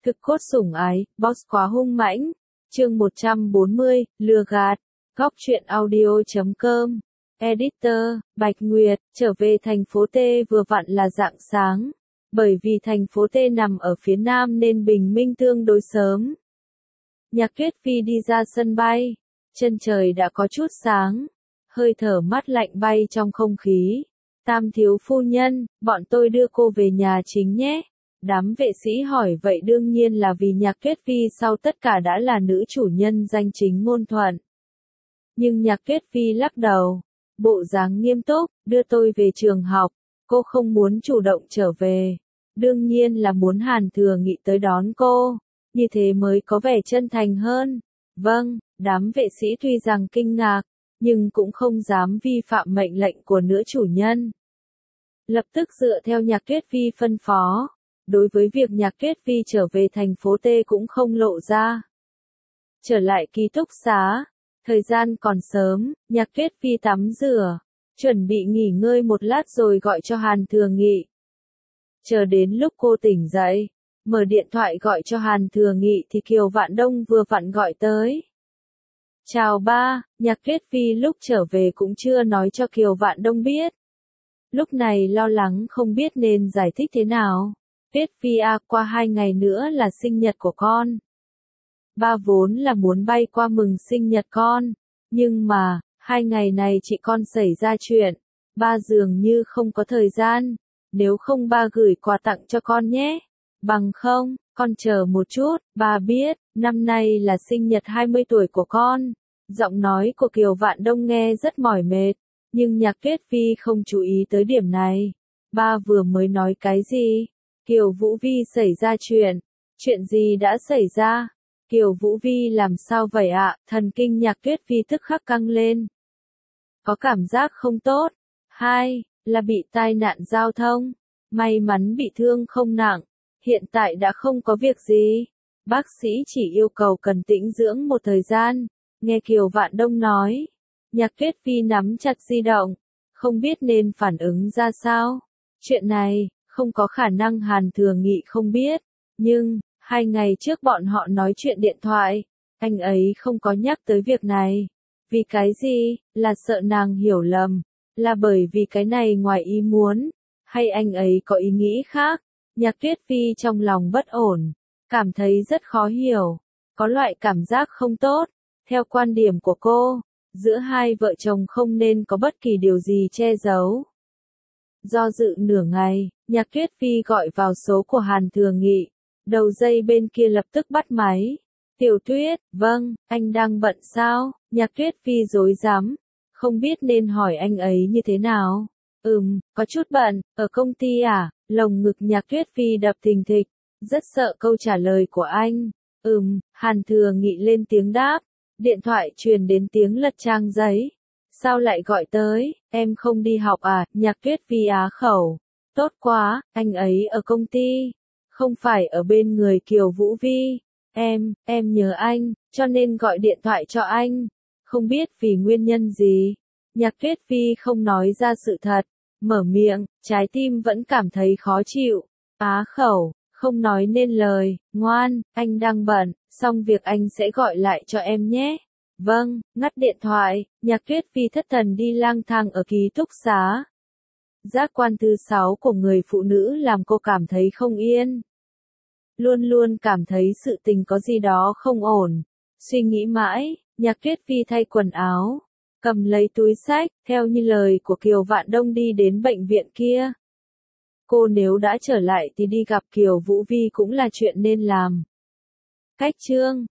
Thực cốt sủng ái, boss quá hung mãnh. Chương 140, lừa gạt. Góc truyện audio.com. Editor, Bạch Nguyệt, trở về thành phố T vừa vặn là rạng sáng. Bởi vì thành phố T nằm ở phía nam nên bình minh tương đối sớm. Nhạc Tuyết Phi đi ra sân bay. Chân trời đã có chút sáng. Hơi thở mát lạnh bay trong không khí. Tam thiếu phu nhân, bọn tôi đưa cô về nhà chính nhé. Đám vệ sĩ hỏi vậy đương nhiên là vì Nhạc Tuyết Phi sau tất cả đã là nữ chủ nhân danh chính ngôn thuận. Nhưng Nhạc Tuyết Phi lắc đầu, bộ dáng nghiêm túc, đưa tôi về trường học, cô không muốn chủ động trở về. Đương nhiên là muốn Hàn Thừa Nghị tới đón cô, như thế mới có vẻ chân thành hơn. Vâng, đám vệ sĩ tuy rằng kinh ngạc, nhưng cũng không dám vi phạm mệnh lệnh của nữ chủ nhân. Lập tức dựa theo Nhạc Tuyết Phi phân phó. Đối với việc Nhạc Tuyết Phi trở về thành phố T cũng không lộ ra. Trở lại ký túc xá, thời gian còn sớm, Nhạc Tuyết Phi tắm rửa, chuẩn bị nghỉ ngơi một lát rồi gọi cho Hàn Thừa Nghị. Chờ đến lúc cô tỉnh dậy, mở điện thoại gọi cho Hàn Thừa Nghị thì Kiều Vạn Đông vừa vặn gọi tới. Chào ba, Nhạc Tuyết Phi lúc trở về cũng chưa nói cho Kiều Vạn Đông biết. Lúc này lo lắng không biết nên giải thích thế nào. Tuyết Phi à, qua 2 ngày nữa là sinh nhật của con. Ba vốn là muốn bay qua mừng sinh nhật con, nhưng mà, 2 ngày này chị con xảy ra chuyện, ba dường như không có thời gian, nếu không ba gửi quà tặng cho con nhé. Bằng không, con chờ một chút, ba biết, năm nay là sinh nhật 20 tuổi của con. Giọng nói của Kiều Vạn Đông nghe rất mỏi mệt, nhưng Nhạc Tuyết Phi không chú ý tới điểm này. Ba vừa mới nói cái gì? Kiều Vũ Vi xảy ra chuyện. Chuyện gì đã xảy ra? Kiều Vũ Vi làm sao vậy ạ? Thần kinh Nhạc Tuyết Phi tức khắc căng lên. Có cảm giác không tốt. 2. Là bị tai nạn giao thông. May mắn bị thương không nặng. Hiện tại đã không có việc gì. Bác sĩ chỉ yêu cầu cần tĩnh dưỡng một thời gian. Nghe Kiều Vạn Đông nói. Nhạc Tuyết Phi nắm chặt di động. Không biết nên phản ứng ra sao. Chuyện này, không có khả năng Hàn Thừa Nghị không biết. Nhưng, 2 ngày trước bọn họ nói chuyện điện thoại. Anh ấy không có nhắc tới việc này. Vì cái gì? Là sợ nàng hiểu lầm. Là bởi vì cái này ngoài ý muốn. Hay anh ấy có ý nghĩ khác? Nhạc Tuyết Phi trong lòng bất ổn. Cảm thấy rất khó hiểu. Có loại cảm giác không tốt. Theo quan điểm của cô, giữa hai vợ chồng không nên có bất kỳ điều gì che giấu. Do dự nửa ngày, Nhạc Tuyết Phi gọi vào số của Hàn Thừa Nghị. Đầu dây bên kia lập tức bắt máy. Tiểu Tuyết, vâng, anh đang bận sao? Nhạc Tuyết Phi rối rắm, không biết nên hỏi anh ấy như thế nào. Có chút bận, ở công ty à? Lồng ngực Nhạc Tuyết Phi đập thình thịch, rất sợ câu trả lời của anh. Hàn Thừa Nghị lên tiếng đáp. Điện thoại truyền đến tiếng lật trang giấy. Sao lại gọi tới? Em không đi học à? Nhạc Tuyết Phi á khẩu. Tốt quá, anh ấy ở công ty. Không phải ở bên người Kiều Vũ Vi. Em nhớ anh, cho nên gọi điện thoại cho anh. Không biết vì nguyên nhân gì. Nhạc Tuyết Phi không nói ra sự thật. Mở miệng, trái tim vẫn cảm thấy khó chịu. Á khẩu, không nói nên lời. Ngoan, anh đang bận, xong việc anh sẽ gọi lại cho em nhé. Vâng, ngắt điện thoại, Nhạc Tuyết Phi thất thần đi lang thang ở ký túc xá. Giác quan thứ 6 của người phụ nữ làm cô cảm thấy không yên. Luôn luôn cảm thấy sự tình có gì đó không ổn. Suy nghĩ mãi, Nhạc Tuyết Phi thay quần áo, cầm lấy túi xách, theo như lời của Kiều Vạn Đông đi đến bệnh viện kia. Cô nếu đã trở lại thì đi gặp Kiều Vũ Vi cũng là chuyện nên làm. Cách chương